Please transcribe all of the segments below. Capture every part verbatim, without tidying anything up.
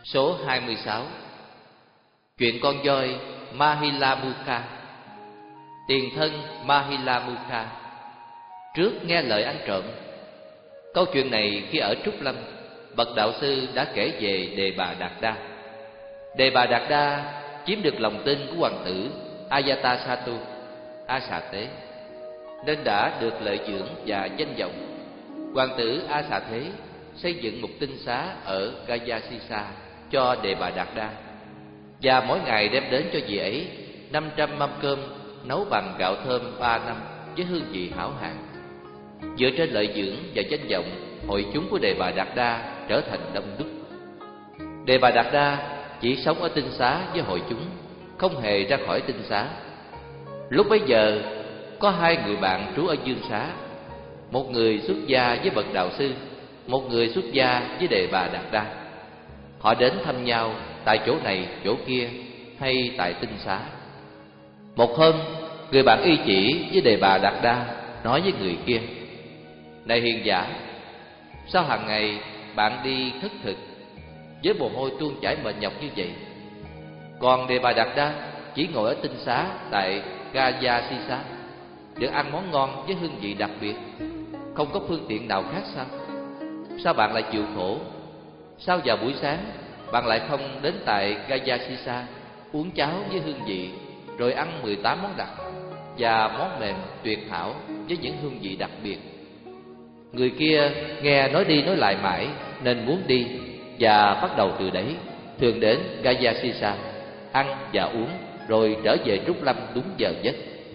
Số hai mươi sáu. Chuyện con voi Mahilamukha. Tiền thân Mahilamukha trước nghe lời ăn trộm. Câu chuyện này khi ở Trúc Lâm, bậc đạo sư đã kể về Đề Bà Đạt Đa. Đề Bà Đạt Đa chiếm được lòng tin của hoàng tử Ajatasattu, A Xà Tế, nên đã được lợi dưỡng và danh vọng. Hoàng tử A Xà Thế xây dựng một tinh xá ở Gayasisa cho Đề Bà Đạt Đa, và mỗi ngày đem đến cho vị ấy năm trăm mâm cơm nấu bằng gạo thơm ba năm với hương vị hảo hạng. Dựa trên lợi dưỡng và danh vọng, hội chúng của Đề Bà Đạt Đa trở thành đông đúc. Đề Bà Đạt Đa chỉ sống ở tinh xá với hội chúng, không hề ra khỏi tinh xá. Lúc bấy giờ có hai người bạn trú ở dương xá, một người xuất gia với bậc đạo sư, một người xuất gia với Đề Bà Đạt Đa. Họ đến thăm nhau tại chỗ này chỗ kia hay tại tinh xá. Một hôm, người bạn y chỉ với Đề Bà Đạt Đa nói với người kia: "Này hiền giả, sao hàng ngày bạn đi thất thực với mồ hôi tuôn chảy mệt nhọc như vậy? Còn Đề Bà Đạt Đa chỉ ngồi ở tinh xá tại Gayasisa, được ăn món ngon với hương vị đặc biệt, không có phương tiện nào khác sao? Sao bạn lại chịu khổ? Sao vào buổi sáng bạn lại không đến tại Gayasisa uống cháo với hương vị, rồi ăn mười tám món đặc và món mềm tuyệt hảo với những hương vị đặc biệt?" Người kia nghe nói đi nói lại mãi nên muốn đi, và bắt đầu từ đấy thường đến Gayasisa ăn và uống, rồi trở về Trúc Lâm đúng giờ giấc.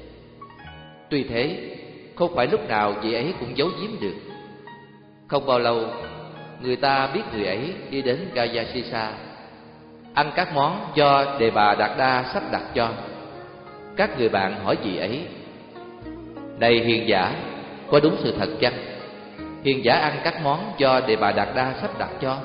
Tuy thế, không phải lúc nào vị ấy cũng giấu giếm được. Không bao lâu, người ta biết người ấy đi đến Gayasisa ăn các món do Đề Bà Đạt Đa sắp đặt cho. Các người bạn hỏi vị ấy: "Này hiền giả, có đúng sự thật chăng? Hiền giả ăn các món do Đề Bà Đạt Đa sắp đặt cho?"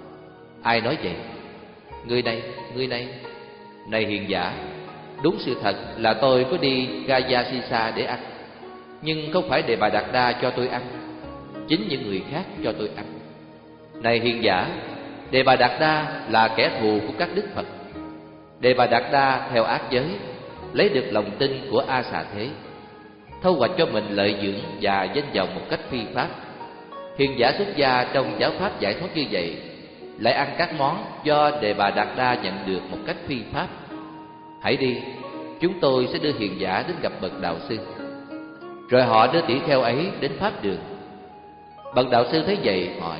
"Ai nói vậy?" "Người này, người này." "Này hiền giả, đúng sự thật là tôi có đi Gayasisa để ăn, nhưng không phải Đề Bà Đạt Đa cho tôi ăn, chính những người khác cho tôi ăn." "Này hiền giả, Đề Bà Đạt Đa là kẻ thù của các đức Phật. Đề Bà Đạt Đa theo ác giới, lấy được lòng tin của A Xà Thế, thâu hoạch cho mình lợi dưỡng và danh vọng một cách phi pháp. Hiền giả xuất gia trong giáo pháp giải thoát như vậy, lại ăn các món do Đề Bà Đạt Đa nhận được một cách phi pháp. Hãy đi, chúng tôi sẽ đưa hiền giả đến gặp bậc đạo sư." Rồi họ đưa tỷ kheo ấy đến pháp đường. Bậc đạo sư thấy vậy hỏi: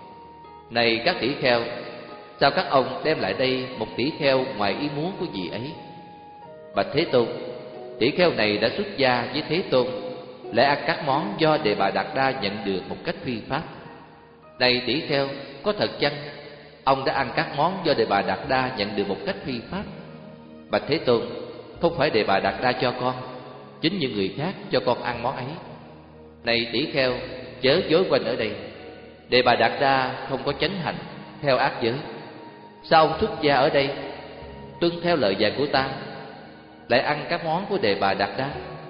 "Này các tỷ kheo, sao các ông đem lại đây một tỷ kheo ngoài ý muốn của vị ấy?" "Bạch Thế Tôn, tỷ kheo này đã xuất gia với Thế Tôn, lại ăn các món do Đề Bà Đạt Đa nhận được một cách phi pháp." "Này tỷ kheo, có thật chăng ông đã ăn các món do Đề Bà Đạt Đa nhận được một cách phi pháp?" "Bạch Thế Tôn, không phải Đề Bà Đạt Đa cho con, chính những người khác cho con ăn món ấy." "Này tỷ kheo, chớ dối quanh ở đây. Đề Bà Đạt Đa không có chánh hành, theo ác giới. Sao ông xuất gia ở đây, tuân theo lời dạy của ta, lại ăn các món của Đề Bà Đạt Đa?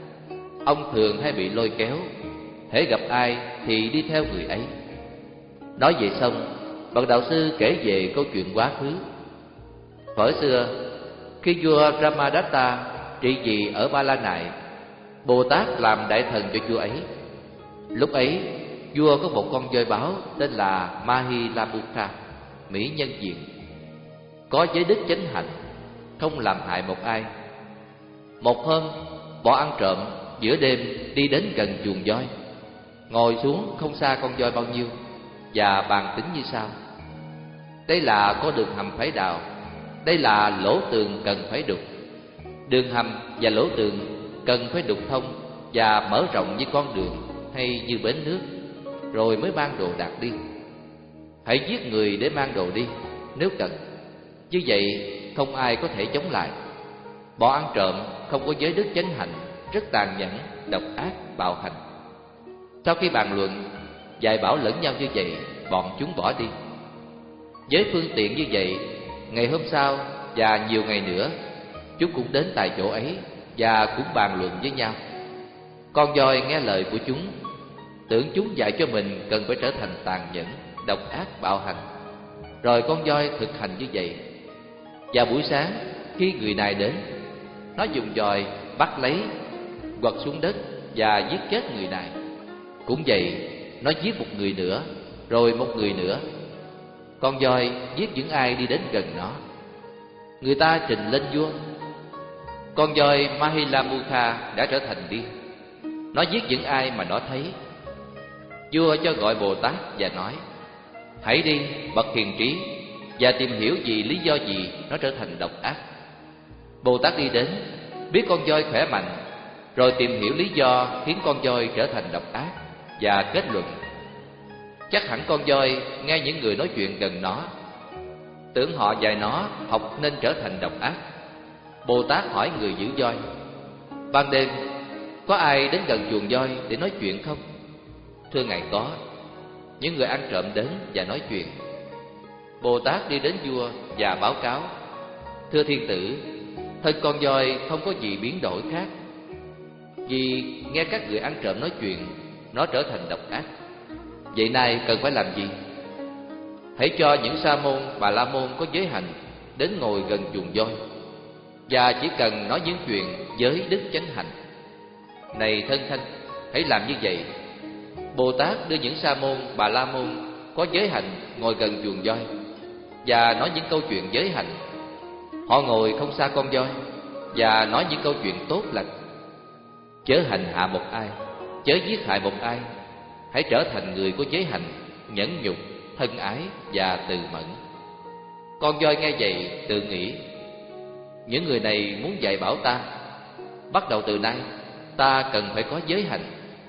Ông thường hay bị lôi kéo, hễ gặp ai thì đi theo người ấy." Nói vậy xong, bậc đạo sư kể về câu chuyện quá khứ. Thuở xưa, khi vua Ramadatta trị vì ở Ba La Nại, Bồ Tát làm đại thần cho vua ấy. Lúc ấy, vua có một con voi báo tên là Mahilamukha, mỹ nhân diện, có giới đức chánh hạnh, không làm hại một ai. Một hôm, bọn ăn trộm giữa đêm đi đến gần chuồng voi, ngồi xuống không xa con voi bao nhiêu, và bàn tính như sau: "Đây là có đường hầm phải đào, đây là lỗ tường cần phải đục. Đường hầm và lỗ tường cần phải đục thông và mở rộng như con đường hay như bến nước, rồi mới mang đồ đạc đi. Hãy giết người để mang đồ đi nếu cần. Như vậy không ai có thể chống lại. Bọn ăn trộm không có giới đức chánh hạnh, rất tàn nhẫn, độc ác, bạo hành." Sau khi bàn luận, dạy bảo lẫn nhau như vậy, bọn chúng bỏ đi. Với phương tiện như vậy, ngày hôm sau và nhiều ngày nữa, chúng cũng đến tại chỗ ấy và cũng bàn luận với nhau. Con voi nghe lời của chúng, tưởng chúng dạy cho mình cần phải trở thành tàn nhẫn, độc ác, bạo hành. Rồi con voi thực hành như vậy. Vào buổi sáng, khi người này đến, nó dùng dòi bắt lấy, quật xuống đất và giết chết người này. Cũng vậy, nó giết một người nữa, rồi một người nữa. Con voi giết những ai đi đến gần nó. Người ta trình lên vua. Con voi Mahilamukha đã trở thành điên. Nó giết những ai mà nó thấy. Vua cho gọi Bồ Tát và nói: hãy đi, bậc hiền trí, và tìm hiểu vì lý do gì nó trở thành độc ác. Bồ Tát đi đến, biết con voi khỏe mạnh, rồi tìm hiểu lý do khiến con voi trở thành độc ác, và kết luận: chắc hẳn con voi nghe những người nói chuyện gần nó, tưởng họ dạy nó học nên trở thành độc ác. Bồ Tát hỏi người giữ voi: ban đêm có ai đến gần chuồng voi để nói chuyện không? Thưa ngài, có. Những người ăn trộm đến và nói chuyện. Bồ Tát đi đến vua và báo cáo: thưa thiên tử, thân con voi không có gì biến đổi khác. Vì nghe các người ăn trộm nói chuyện, nó trở thành độc ác. Vậy nay cần phải làm gì? Hãy cho những sa môn, bà la môn có giới hạnh đến ngồi gần chuồng voi, và chỉ cần nói những chuyện với đức chánh hạnh. Này thân thanh, hãy làm như vậy. Bồ Tát đưa những sa môn, bà la môn có giới hạnh ngồi gần chuồng voi và nói những câu chuyện giới hạnh. Họ ngồi không xa con voi và nói những câu chuyện tốt lành. Chớ hành hạ một ai, chớ giết hại một ai. Hãy trở thành người có giới hạnh, nhẫn nhục, thân ái và từ mẫn. Con voi nghe vậy tự nghĩ: những người này muốn dạy bảo ta. Bắt đầu từ nay, ta cần phải có giới hạnh.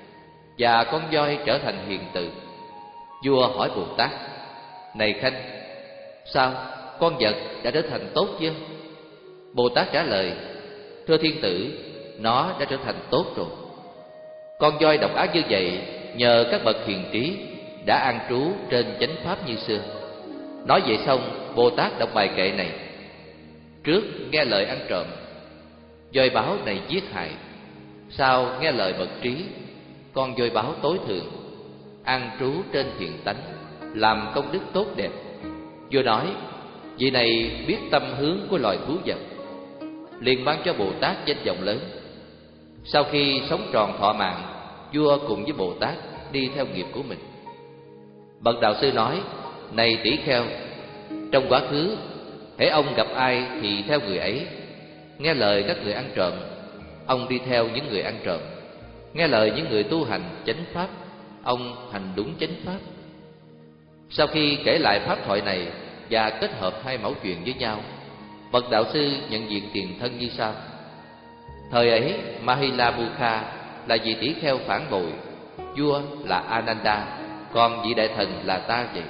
Và con voi trở thành hiền từ. Vua hỏi Bồ Tát: này Khanh, sao con vật đã trở thành tốt chưa? Bồ Tát trả lời: thưa thiên tử, nó đã trở thành tốt rồi. Con voi độc ác như vậy nhờ các bậc hiền trí đã an trú trên chánh pháp như xưa. Nói vậy xong, Bồ Tát đọc bài kệ này: trước nghe lời ăn trộm, voi báo này giết hại. Sau nghe lời bậc trí, con voi báo tối thượng, an trú trên thiện tánh, làm công đức tốt đẹp. Vua nói: vị này biết tâm hướng của loài thú vật, liền ban cho Bồ Tát danh vọng lớn. Sau khi sống tròn thọ mạng, vua cùng với Bồ Tát đi theo nghiệp của mình. Bậc đạo sư nói: này tỷ kheo, trong quá khứ, hễ ông gặp ai thì theo người ấy. Nghe lời các người ăn trộm, ông đi theo những người ăn trộm. Nghe lời những người tu hành chánh pháp, ông hành đúng chánh pháp. Sau khi kể lại pháp thoại này và kết hợp hai mẫu chuyện với nhau, bậc đạo sư nhận diện tiền thân như sau: thời ấy Mahilamukha là vị tỷ kheo phản bội, vua là Ananda, còn vị đại thần là ta vậy.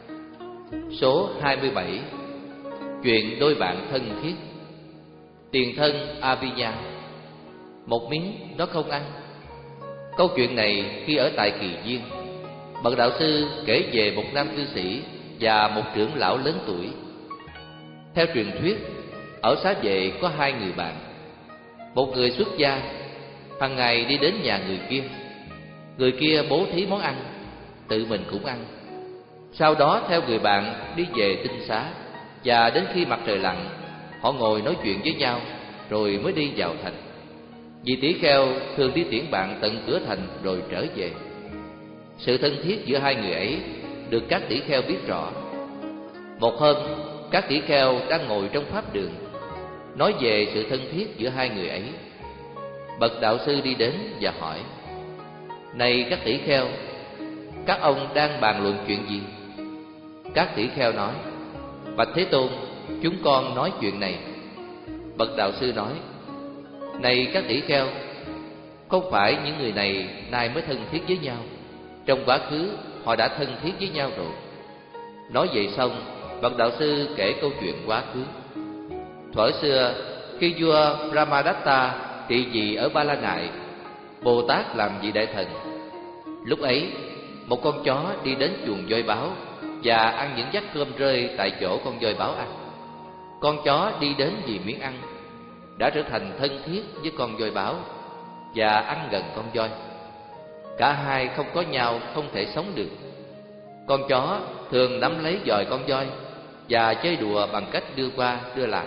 Số hai mươi bảy. Chuyện đôi bạn thân thiết. Tiền thân Abhinya. Một miếng nó không ăn. Câu chuyện này khi ở tại Kỳ Viên, bậc đạo sư kể về một nam cư sĩ và một trưởng lão lớn tuổi. Theo truyền thuyết, ở xá vệ có hai người bạn. Một người xuất gia, hàng ngày đi đến nhà người kia. Người kia bố thí món ăn, tự mình cũng ăn. Sau đó theo người bạn đi về tinh xá, và đến khi mặt trời lặn, họ ngồi nói chuyện với nhau, rồi mới đi vào thành. Vị tỷ kheo thường đi tiễn bạn tận cửa thành rồi trở về. Sự thân thiết giữa hai người ấy được các tỷ kheo biết rõ. Một hôm, các tỷ kheo đang ngồi trong pháp đường, nói về sự thân thiết giữa hai người ấy. Bậc đạo sư đi đến và hỏi: này các tỷ kheo, các ông đang bàn luận chuyện gì? Các tỷ kheo nói: bạch Thế Tôn, chúng con nói chuyện này. Bậc đạo sư nói: này các tỷ kheo, không phải những người này nay mới thân thiết với nhau, trong quá khứ họ đã thân thiết với nhau rồi. Nói vậy xong, bậc đạo sư kể câu chuyện quá khứ. Thuở xưa, khi vua Brahmadatta trị vì ở Ba La Nại, Bồ Tát làm vị đại thần. Lúc ấy, một con chó đi đến chuồng voi báo và ăn những vắt cơm rơi tại chỗ con voi báo ăn. Con chó đi đến vì miếng ăn, đã trở thành thân thiết với con voi báo và ăn gần con voi. Cả hai không có nhau không thể sống được. Con chó thường nắm lấy giòi con voi và chơi đùa bằng cách đưa qua đưa lại.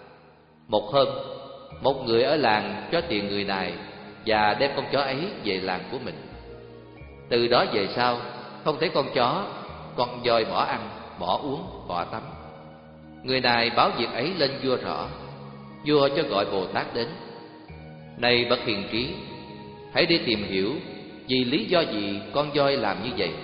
Một hôm, một người ở làng cho tiền người này và đem con chó ấy về làng của mình. Từ đó về sau, không thấy con chó, con voi bỏ ăn, bỏ uống, bỏ tắm. Người này báo việc ấy lên vua rõ. Vua cho gọi Bồ Tát đến. Này bậc hiền trí, hãy đi tìm hiểu vì lý do gì con voi làm như vậy.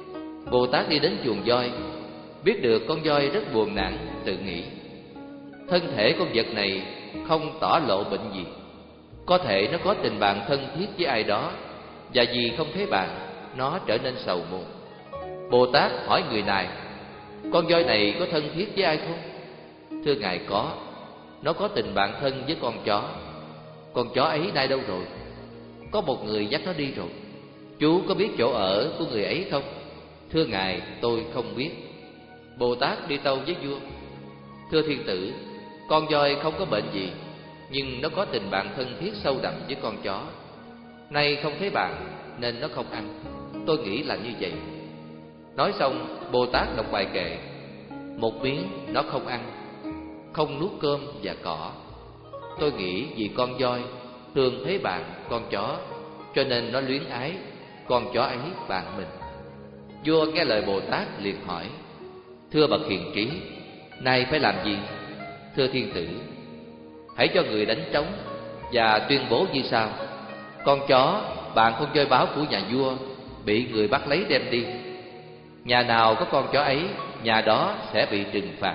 Bồ Tát đi đến chuồng voi, biết được con voi rất buồn nản, tự nghĩ: thân thể con vật này không tỏ lộ bệnh gì, có thể nó có tình bạn thân thiết với ai đó, và vì không thấy bạn, nó trở nên sầu muộn. Bồ Tát hỏi người này: con voi này có thân thiết với ai không? Thưa ngài, có. Nó có tình bạn thân với con chó. Con chó ấy nay đâu rồi? Có một người dắt nó đi rồi. Chú có biết chỗ ở của người ấy không? Thưa ngài, tôi không biết. Bồ Tát đi tâu với vua: thưa thiên tử, con voi không có bệnh gì, nhưng nó có tình bạn thân thiết sâu đậm với con chó. Nay không thấy bạn nên nó không ăn. Tôi nghĩ là như vậy. Nói xong, Bồ Tát đọc bài kệ: một miếng nó không ăn, không nuốt cơm và cỏ. Tôi nghĩ vì con voi thường thấy bạn con chó, cho nên nó luyến ái con chó ấy bạn mình. Vua nghe lời Bồ Tát liền hỏi: thưa bậc hiền trí, nay phải làm gì? Thưa thiên tử, hãy cho người đánh trống và tuyên bố như sau: con chó bạn con voi báo của nhà vua bị người bắt lấy đem đi. Nhà nào có con chó ấy, nhà đó sẽ bị trừng phạt.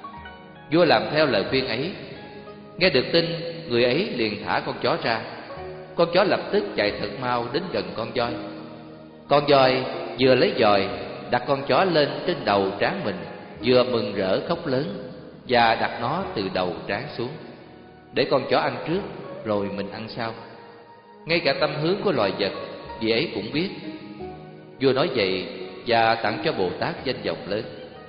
Vua làm theo lời khuyên ấy. Nghe được tin, người ấy liền thả con chó ra. Con chó lập tức chạy thật mau đến gần con voi. Con voi vừa lấy dòi đặt con chó lên trên đầu trán mình, vừa mừng rỡ khóc lớn và đặt nó từ đầu trán xuống, để con chó ăn trước rồi mình ăn sau. Ngay cả tâm hướng của loài vật vị ấy cũng biết. Vua nói vậy và tặng cho Bồ Tát danh vọng lớn.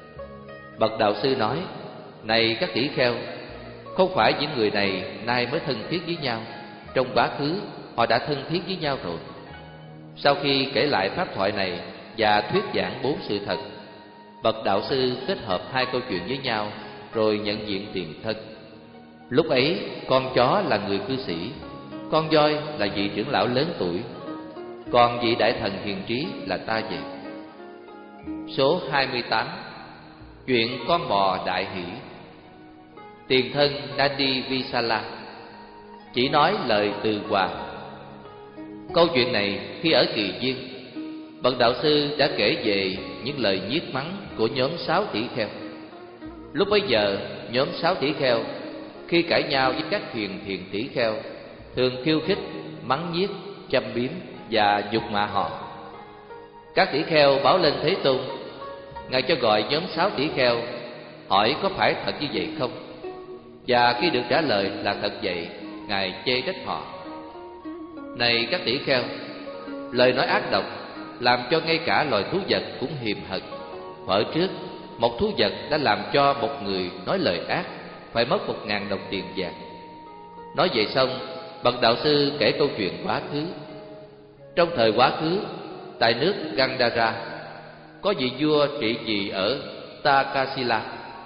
Bậc đạo sư nói: này các tỷ kheo, không phải những người này nay mới thân thiết với nhau, trong quá khứ họ đã thân thiết với nhau rồi. Sau khi kể lại pháp thoại này và thuyết giảng bốn sự thật, bậc đạo sư kết hợp hai câu chuyện với nhau rồi nhận diện tiền thân. Lúc ấy con chó là người cư sĩ, con voi là vị trưởng lão lớn tuổi, còn vị đại thần hiền trí là ta vậy. Số hai mươi tám. Chuyện con bò đại hỷ. Tiền thân Nandi Visala chỉ nói lời từ hòa. Câu chuyện này khi ở Kỳ Viên, bậc đạo sư đã kể về những lời nhiếc mắng của nhóm sáu tỷ kheo. Lúc bấy giờ, nhóm sáu tỷ kheo khi cãi nhau với các thuyền thiền tỷ kheo thường khiêu khích, mắng nhiếc, châm biếm và nhục mạ họ. Các tỷ kheo báo lên Thế Tôn. Ngài cho gọi nhóm sáu tỷ kheo, hỏi có phải thật như vậy không? Và khi được trả lời là thật vậy, Ngài chê trách họ: này các tỷ kheo, lời nói ác độc làm cho ngay cả loài thú vật cũng hiềm hận. Thuở trước, một thú vật đã làm cho một người nói lời ác phải mất một ngàn đồng tiền vàng. Nói vậy xong, bậc đạo sư kể câu chuyện quá khứ. Trong thời quá khứ, tại nước Gandhara, có vị vua trị vì ở Takasila,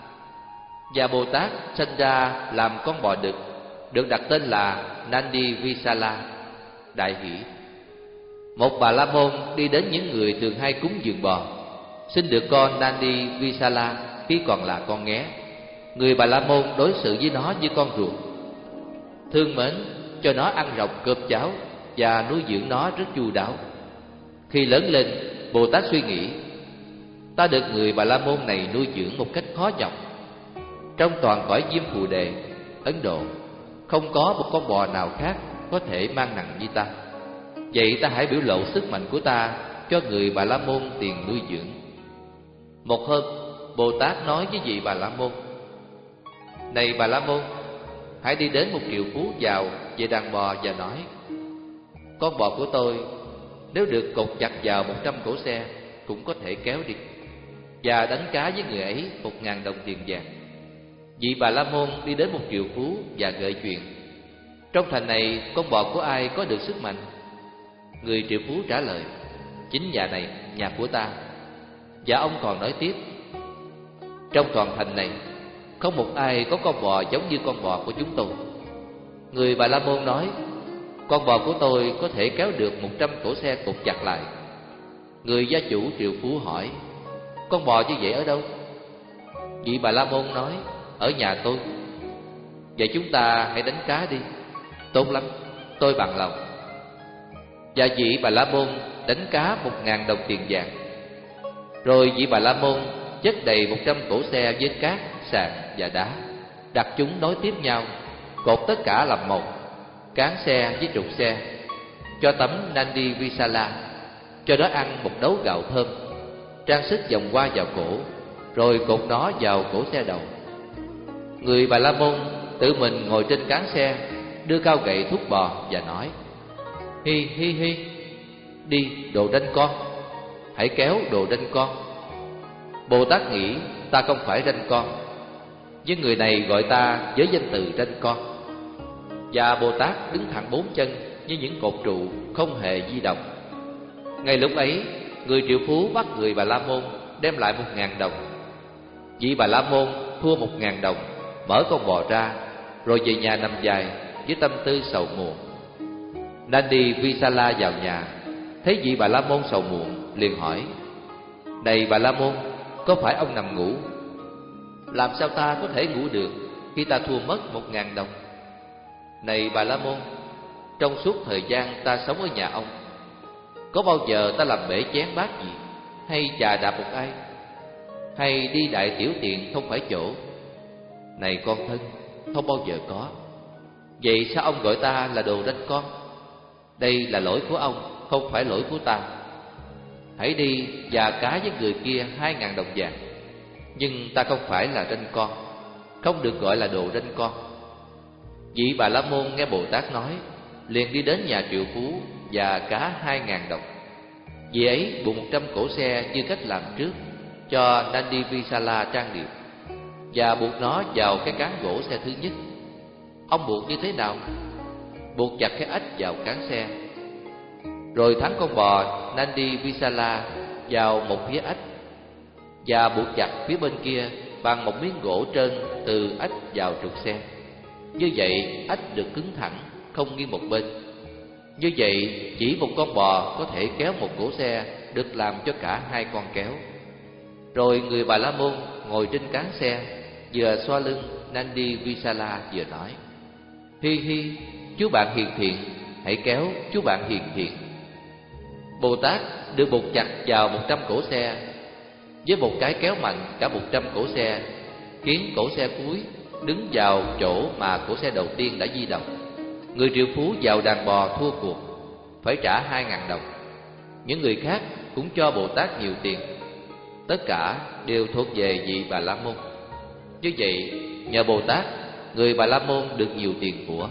và Bồ Tát sinh ra làm con bò đực, được đặt tên là Nandi Visala, đại hỷ. Một bà la môn đi đến những người thường hay cúng dường bò, sinh được con Nandi Visala khi còn là con nghé. Người bà la môn đối xử với nó như con ruột, thương mến, cho nó ăn rọc cơm cháo và nuôi dưỡng nó rất chu đáo. Khi lớn lên, Bồ Tát suy nghĩ: ta được người bà la môn này nuôi dưỡng một cách khó nhọc. Trong toàn cõi Diêm Phù Đề, Ấn Độ, không có một con bò nào khác có thể mang nặng như ta. Vậy ta hãy biểu lộ sức mạnh của ta cho người bà la môn tiền nuôi dưỡng. Một hôm, Bồ Tát nói với vị bà la môn: này bà la môn, hãy đi đến một triệu phú giàu về đàn bò và nói: con bò của tôi nếu được cột chặt vào một trăm cỗ xe cũng có thể kéo đi, và đánh cá với người ấy một ngàn đồng tiền vàng. Vị bà la môn đi đến một triệu phú và gợi chuyện: trong thành này con bò của ai có được sức mạnh? Người triệu phú trả lời: chính nhà này, nhà của ta. Và ông còn nói tiếp: Trong toàn thành này, không một ai có con bò giống như con bò của chúng tôi. Người Bà La Môn nói: Con bò của tôi có thể kéo được một trăm cỗ xe cột chặt lại. Người gia chủ triệu phú hỏi: Con bò như vậy ở đâu? Vị Bà La Môn nói: Ở nhà tôi. Vậy chúng ta hãy đánh cá đi. Tốt lắm, tôi bằng lòng. Và vị Bà La Môn đánh cá một ngàn đồng tiền vàng. Rồi vị Bà La Môn chất đầy một trăm cỗ xe với cát, sàn và đá, đặt chúng nối tiếp nhau, cột tất cả làm một, cán xe với trục xe, cho tấm Nandi Visala, cho nó ăn một đấu gạo thơm, trang sức vòng hoa vào cổ, rồi cột nó vào cổ xe đầu. Người Bà La Môn tự mình ngồi trên cán xe, đưa cao gậy thúc bò và nói: Hi hi hi, đi đồ đanh con, hãy kéo đồ đanh con. Bồ Tát nghĩ ta không phải ranh con, nhưng người này gọi ta với danh từ ranh con. Và Bồ Tát đứng thẳng bốn chân như những cột trụ không hề di động. Ngay lúc ấy, người triệu phú bắt người Bà La Môn đem lại một ngàn đồng. Vị Bà La Môn thua một ngàn đồng, mở con bò ra, rồi về nhà nằm dài với tâm tư sầu muộn. Nandi Visala vào nhà, thấy vị Bà La Môn sầu muộn, liền hỏi: Này Bà La Môn, có phải ông nằm ngủ? Làm sao ta có thể ngủ được khi ta thua mất một ngàn đồng? Này Bà La Môn, trong suốt thời gian ta sống ở nhà ông, có bao giờ ta làm bể chén bát gì, hay chà đạp một ai, hay đi đại tiểu tiện không phải chỗ? Này con thân, không bao giờ có. Vậy sao ông gọi ta là đồ đanh con? Đây là lỗi của ông, không phải lỗi của ta. Hãy đi và cá với người kia hai ngàn đồng vàng. Nhưng ta không phải là ranh con, không được gọi là đồ ranh con. Vị Bà La Môn nghe Bồ Tát nói, liền đi đến nhà triệu phú và cá hai ngàn đồng. Vị ấy buộc một trăm cỗ xe như cách làm trước, cho Nandi Visala trang điểm, và buộc nó vào cái cán gỗ xe thứ nhất. Ông buộc như thế nào? Buộc chặt cái ếch vào cán xe, rồi thắng con bò Nandi Visala vào một phía ếch, và buộc chặt phía bên kia bằng một miếng gỗ trơn từ ếch vào trục xe. Như vậy ếch được cứng thẳng, không nghiêng một bên. Như vậy chỉ một con bò có thể kéo một cỗ xe được làm cho cả hai con kéo. Rồi người Bà La Môn ngồi trên cán xe, vừa xoa lưng Nandi Visala vừa nói: Hi hi, chú bạn hiền thiện, hãy kéo chú bạn hiền thiện. Bồ Tát được buộc chặt vào một trăm cỗ xe, với một cái kéo mạnh cả một trăm cỗ xe, khiến cỗ xe cuối đứng vào chỗ mà cỗ xe đầu tiên đã di động. Người triệu phú vào đàn bò thua cuộc, phải trả hai ngàn đồng. Những người khác cũng cho Bồ Tát nhiều tiền. Tất cả đều thuộc về vị Bà La Môn. Như vậy, nhờ Bồ Tát, người Bà La Môn được nhiều tiền của.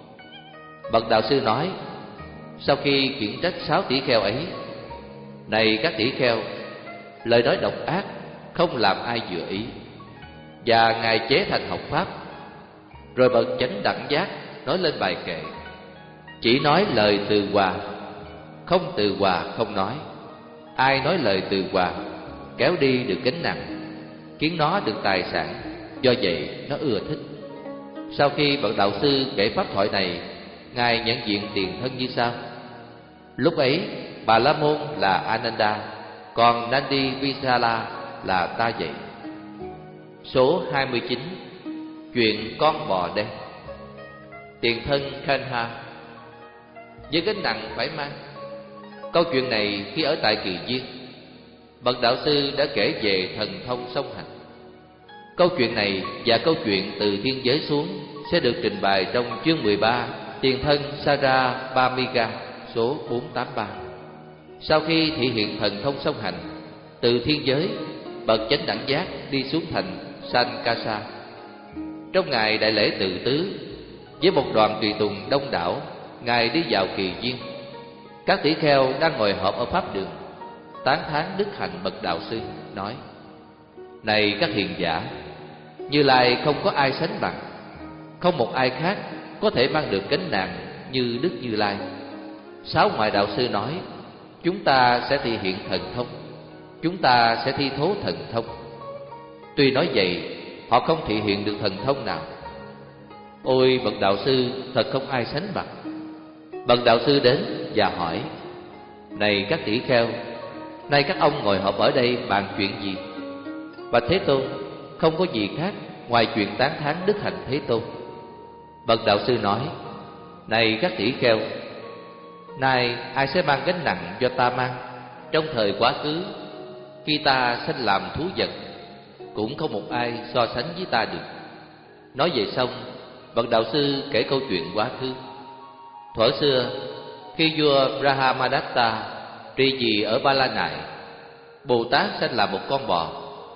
Bậc đạo sư nói, sau khi khiển trách sáu tỷ kheo ấy: Này các tỷ kheo, lời nói độc ác không làm ai vừa ý. Và ngài chế thành học pháp. Rồi bậc chánh đẳng giác nói lên bài kệ: Chỉ nói lời từ hòa, không từ hòa không nói. Ai nói lời từ hòa, kéo đi được gánh nặng, khiến nó được tài sản, do vậy nó ưa thích. Sau khi bậc đạo sư kể pháp thoại này, ngài nhận diện tiền thân như sau. Lúc ấy Bà La Môn là Ananda, còn Nandi Visala là ta vậy. Số hai mươi chín. Chuyện con bò đen. Tiền thân Kanha. Với gánh nặng phải mang. Câu chuyện này khi ở tại Kỳ Viên, bậc đạo sư đã kể về thần thông song hành. Câu chuyện này và câu chuyện từ thiên giới xuống sẽ được trình bày trong chương mười ba Tiền thân Sarabhamiga số bốn trăm tám mươi ba. Sau khi thị hiện thần thông song hành, từ thiên giới, bậc chánh đẳng giác đi xuống thành Sankasa. Trong ngày đại lễ tự tứ, với một đoàn tùy tùng đông đảo, ngài đi vào Kỳ Viên. Các tỷ kheo đang ngồi họp ở pháp đường, tán thán đức hạnh bậc đạo sư, nói: Này các hiền giả, Như Lai không có ai sánh bằng, không một ai khác có thể mang được gánh nặng như Đức Như Lai. Sáu ngoại đạo sư nói: Chúng ta sẽ thi hiện thần thông, chúng ta sẽ thi thố thần thông. Tuy nói vậy, họ không thể hiện được thần thông nào. Ôi bậc đạo sư thật không ai sánh bằng. Bậc đạo sư đến và hỏi: Này các tỷ kheo, nay các ông ngồi họp ở đây bàn chuyện gì? Bạch Thế Tôn, không có gì khác ngoài chuyện tán thán đức hạnh Thế Tôn. Bậc đạo sư nói: Này các tỷ kheo, nay ai sẽ mang gánh nặng do ta mang? Trong thời quá khứ, khi ta sanh làm thú vật, cũng không một ai so sánh với ta được. Nói vậy xong, bậc đạo sư kể câu chuyện quá khứ. Thuở xưa, khi vua Brahmadatta trị vì ở Ba La Nại, Bồ Tát sanh là một con bò.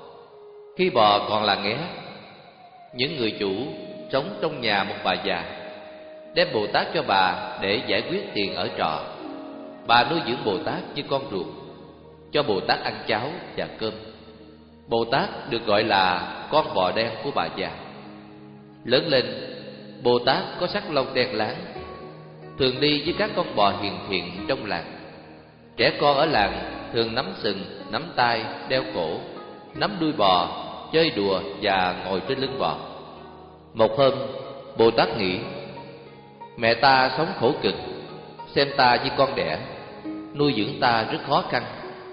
Khi bò còn là nghé, những người chủ sống trong nhà một bà già đem Bồ Tát cho bà để giải quyết tiền ở trọ. Bà nuôi dưỡng Bồ Tát như con ruột, cho Bồ Tát ăn cháo và cơm. Bồ Tát được gọi là con bò đen của bà già. Lớn lên, Bồ Tát có sắc lông đen láng, thường đi với các con bò hiền thiện trong làng. Trẻ con ở làng thường nắm sừng, nắm tay, đeo cổ, nắm đuôi bò, chơi đùa và ngồi trên lưng bò. Một hôm, Bồ Tát nghĩ: Mẹ ta sống khổ cực, xem ta như con đẻ, nuôi dưỡng ta rất khó khăn.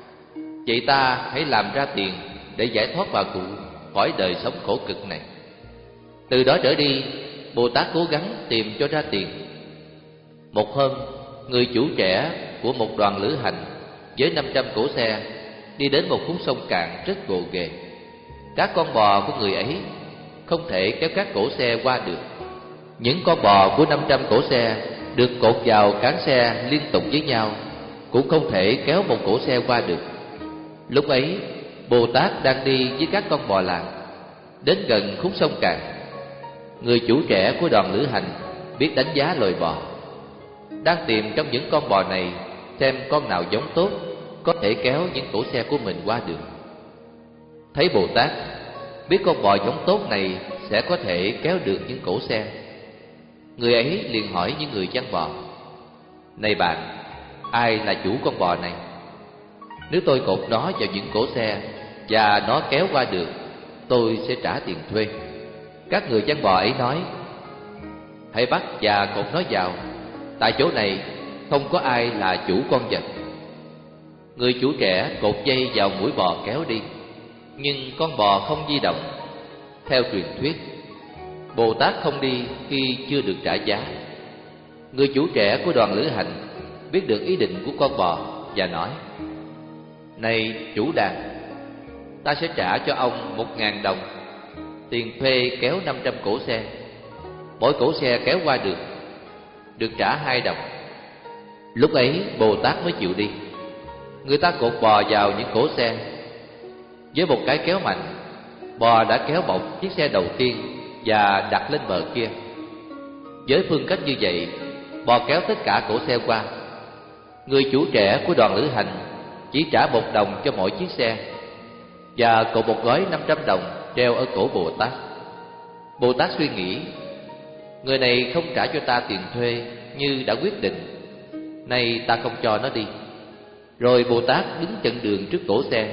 Vậy ta hãy làm ra tiền để giải thoát bà cụ khỏi đời sống khổ cực này. Từ đó trở đi, Bồ Tát cố gắng tìm cho ra tiền. Một hôm, người chủ trẻ của một đoàn lữ hành với năm trăm cỗ xe đi đến một khúc sông cạn rất gồ ghề. Các con bò của người ấy không thể kéo các cỗ xe qua được. Những con bò của năm trăm cỗ xe được cột vào cán xe liên tục với nhau cũng không thể kéo một cỗ xe qua được. Lúc ấy, Bồ Tát đang đi với các con bò làng. Đến gần khúc sông cạn, người chủ trẻ của đoàn lữ hành biết đánh giá loài bò, đang tìm trong những con bò này xem con nào giống tốt, có thể kéo những cỗ xe của mình qua được. Thấy Bồ Tát, biết con bò giống tốt này sẽ có thể kéo được những cỗ xe, người ấy liền hỏi những người chăn bò: Này bạn, ai là chủ con bò này? Nếu tôi cột nó vào những cỗ xe và nó kéo qua được, tôi sẽ trả tiền thuê. Các người chăn bò ấy nói: Hãy bắt và cột nó vào, tại chỗ này không có ai là chủ con vật. Người chủ trẻ cột dây vào mũi bò kéo đi, nhưng con bò không di động. Theo truyền thuyết, Bồ Tát không đi khi chưa được trả giá. Người chủ trẻ của đoàn lữ hành biết được ý định của con bò và nói: Này chủ đàn, ta sẽ trả cho ông một ngàn đồng tiền thuê kéo năm trăm cỗ xe. Mỗi cỗ xe kéo qua được được trả hai đồng. Lúc ấy Bồ Tát mới chịu đi. Người ta cột bò vào những cỗ xe. Với một cái kéo mạnh, bò đã kéo bổng chiếc xe đầu tiên và đặt lên bờ kia. Với phương cách như vậy, bò kéo tất cả cỗ xe qua. Người chủ trẻ của đoàn lữ hành chỉ trả một đồng cho mỗi chiếc xe và cột một gói năm trăm đồng treo ở cổ Bồ Tát. Bồ Tát suy nghĩ: Người này không trả cho ta tiền thuê như đã quyết định, nay ta không cho nó đi. Rồi Bồ Tát đứng chặn đường trước cổ xe,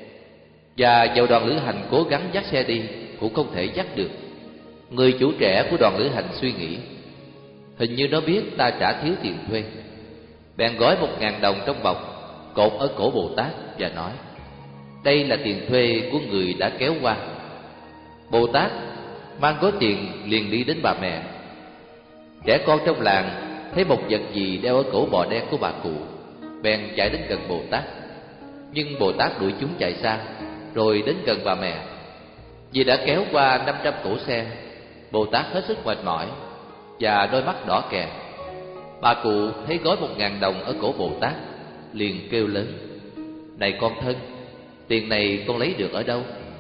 và dầu đoàn lữ hành cố gắng dắt xe đi cũng không thể dắt được. Người chủ trẻ của đoàn lữ hành suy nghĩ: Hình như nó biết ta trả thiếu tiền thuê. Bèn gói một ngàn đồng trong bọc, cột ở cổ Bồ Tát và nói: Đây là tiền thuê của người đã kéo qua. Bồ Tát mang gói tiền liền đi đến bà mẹ. Trẻ con trong làng thấy một vật gì đeo ở cổ bò đen của bà cụ, bèn chạy đến gần Bồ Tát. Nhưng Bồ Tát đuổi chúng chạy xa, rồi đến gần bà mẹ. Vì đã kéo qua năm trăm cỗ xe, Bồ Tát hết sức mệt mỏi và đôi mắt đỏ kè. Bà cụ thấy gói một ngàn đồng ở cổ Bồ Tát, liền kêu lớn: Này con thân, tiền này con lấy được ở đâu?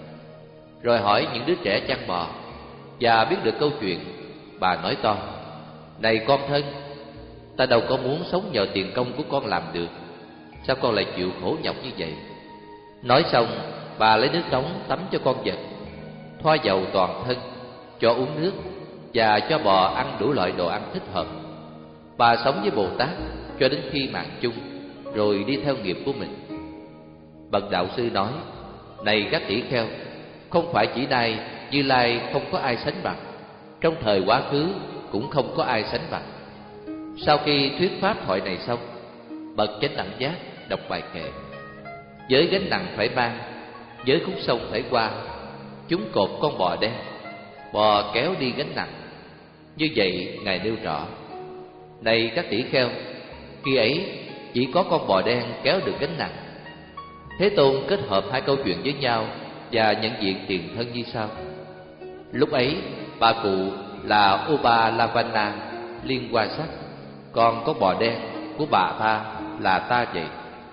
Rồi hỏi những đứa trẻ chăn bò, và biết được câu chuyện. Bà nói to: Này con thân, ta đâu có muốn sống nhờ tiền công của con làm được, sao con lại chịu khổ nhọc như vậy? Nói xong, bà lấy nước nóng tắm cho con vật, thoa dầu toàn thân, cho uống nước và cho bò ăn đủ loại đồ ăn thích hợp. Bà sống với Bồ Tát cho đến khi mạng chung, rồi đi theo nghiệp của mình. Bậc đạo sư nói: Này các tỷ kheo, không phải chỉ nay Như Lai không có ai sánh bằng, trong thời quá khứ cũng không có ai sánh bằng. Sau khi thuyết pháp thoại này xong, bậc chánh đẳng giác đọc bài kệ: với gánh nặng phải mang, với khúc sông phải qua, chúng cột con bò đen, bò kéo đi gánh nặng. Như vậy Ngài nêu rõ: này các tỷ kheo, khi ấy chỉ có con bò đen kéo được gánh nặng. Thế Tôn kết hợp hai câu chuyện với nhau và nhận diện tiền thân như sau: lúc ấy bà cụ là Upalavana liên hoa sắc, còn con bò đen của bà ta là ta vậy.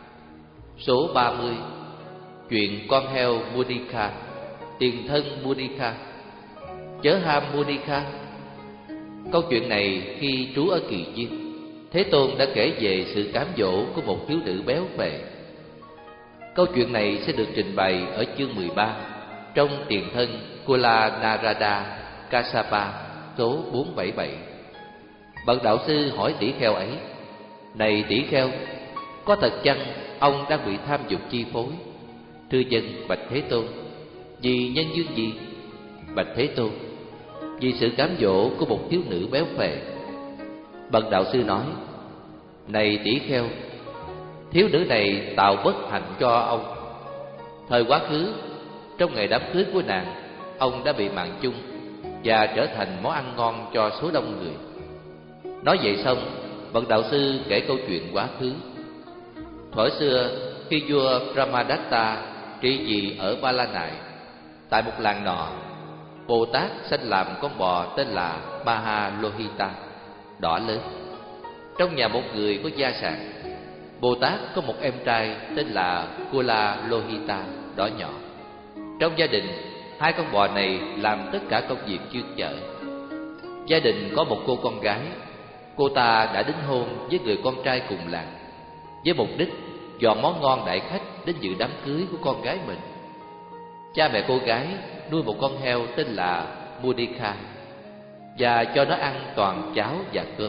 Số ba mươi. Chuyện con heo Mudika, tiền thân Mudika. Chớ ham Mudika. Câu chuyện này khi trú ở Kỳ Diên, Thế Tôn đã kể về sự cám dỗ của một thiếu nữ béo phệ. Câu chuyện này sẽ được trình bày ở chương mười ba trong tiền thân Kula Narada Kassapa số bốn trăm bảy mươi bảy. Bậc đạo sư hỏi tỷ kheo ấy: này tỷ kheo, có thật chăng ông đang bị tham dục chi phối? Thưa dân, bạch Thế Tôn. Vì nhân duyên gì? Bạch Thế Tôn: vì sự cám dỗ của một thiếu nữ béo phệ. Bậc đạo sư nói: này tỷ kheo, thiếu nữ này tạo bất hạnh cho ông. Thời quá khứ, trong ngày đám cưới của nàng, ông đã bị mạng chung và trở thành món ăn ngon cho số đông người. Nói vậy xong, bậc đạo sư kể câu chuyện quá khứ. Thuở xưa, khi vua Brahmadatta trị vì ở Ba La Nại, tại một làng nọ, Bồ Tát sanh làm con bò tên là Mahalohita, đỏ lớn. Trong nhà một người có gia sản, Bồ Tát có một em trai tên là Kula Lohita, đỏ nhỏ. Trong gia đình, hai con bò này làm tất cả công việc chuyên chở. Gia đình có một cô con gái. Cô ta đã đính hôn với người con trai cùng làng, với mục đích dọn món ngon đại khách đến dự đám cưới của con gái mình. Cha mẹ cô gái nuôi một con heo tên là Mudika và cho nó ăn toàn cháo và cơm.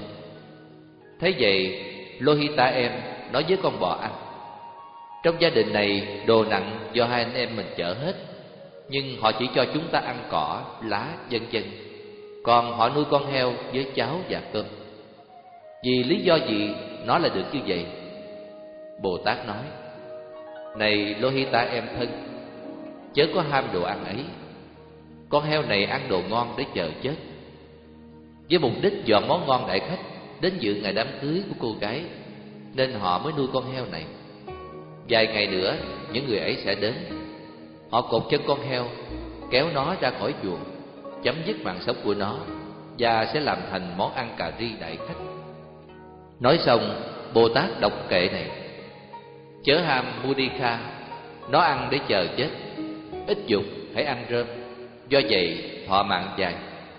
Thế vậy, Lohita em nói với con bò ăn: trong gia đình này đồ nặng do hai anh em mình chở hết, nhưng họ chỉ cho chúng ta ăn cỏ, lá, vân vân, còn họ nuôi con heo với cháo và cơm. Vì lý do gì nó lại được như vậy? Bồ Tát nói: này Lohita em thân, chớ có ham đồ ăn ấy. Con heo này ăn đồ ngon để chờ chết. Với mục đích dọn món ngon đại khách đến dự ngày đám cưới của cô gái, nên họ mới nuôi con heo này. Vài ngày nữa, những người ấy sẽ đến. Họ cột chân con heo, kéo nó ra khỏi chuồng, chấm dứt mạng sống của nó, và sẽ làm thành món ăn cà ri đại khách. Nói xong, Bồ Tát đọc kệ này: chớ ham Mudika, nó ăn để chờ chết. Ít dục, hãy ăn rơm, do vậy thọ mạng dài.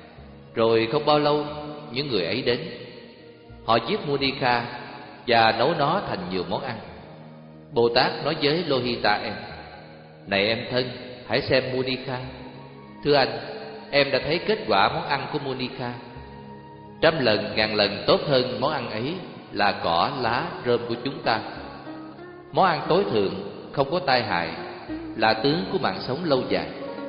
Rồi không bao lâu, những người ấy đến. Họ giết Mudika và nấu nó thành nhiều món ăn. Bồ Tát nói với Lohita em: này em thân, hãy xem Mudika. Thưa anh, em đã thấy kết quả món ăn của Mudika. Trăm lần, ngàn lần tốt hơn món ăn ấy là cỏ, lá, rơm của chúng ta. Món ăn tối thượng, không có tai hại, là tướng của mạng sống lâu dài.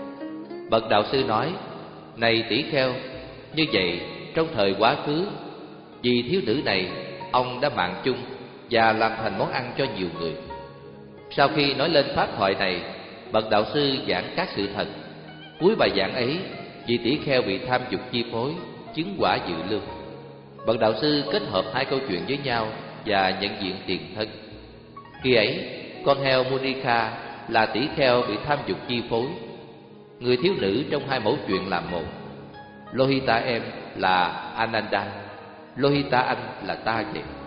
Bậc đạo sư nói: này tỷ kheo, như vậy trong thời quá khứ, vì thiếu nữ này, ông đã mạng chung và làm thành món ăn cho nhiều người. Sau khi nói lên pháp thoại này, bậc đạo sư giảng các sự thật. Cuối bài giảng ấy, vị tỷ kheo bị tham dục chi phối, chứng quả dự lưu. Bậc đạo sư kết hợp hai câu chuyện với nhau và nhận diện tiền thân. Khi ấy, con heo Mudika là tỷ kheo bị tham dục chi phối. Người thiếu nữ trong hai mẫu chuyện là một. Lohita em là Ananda, Lohita anh là ta vậy.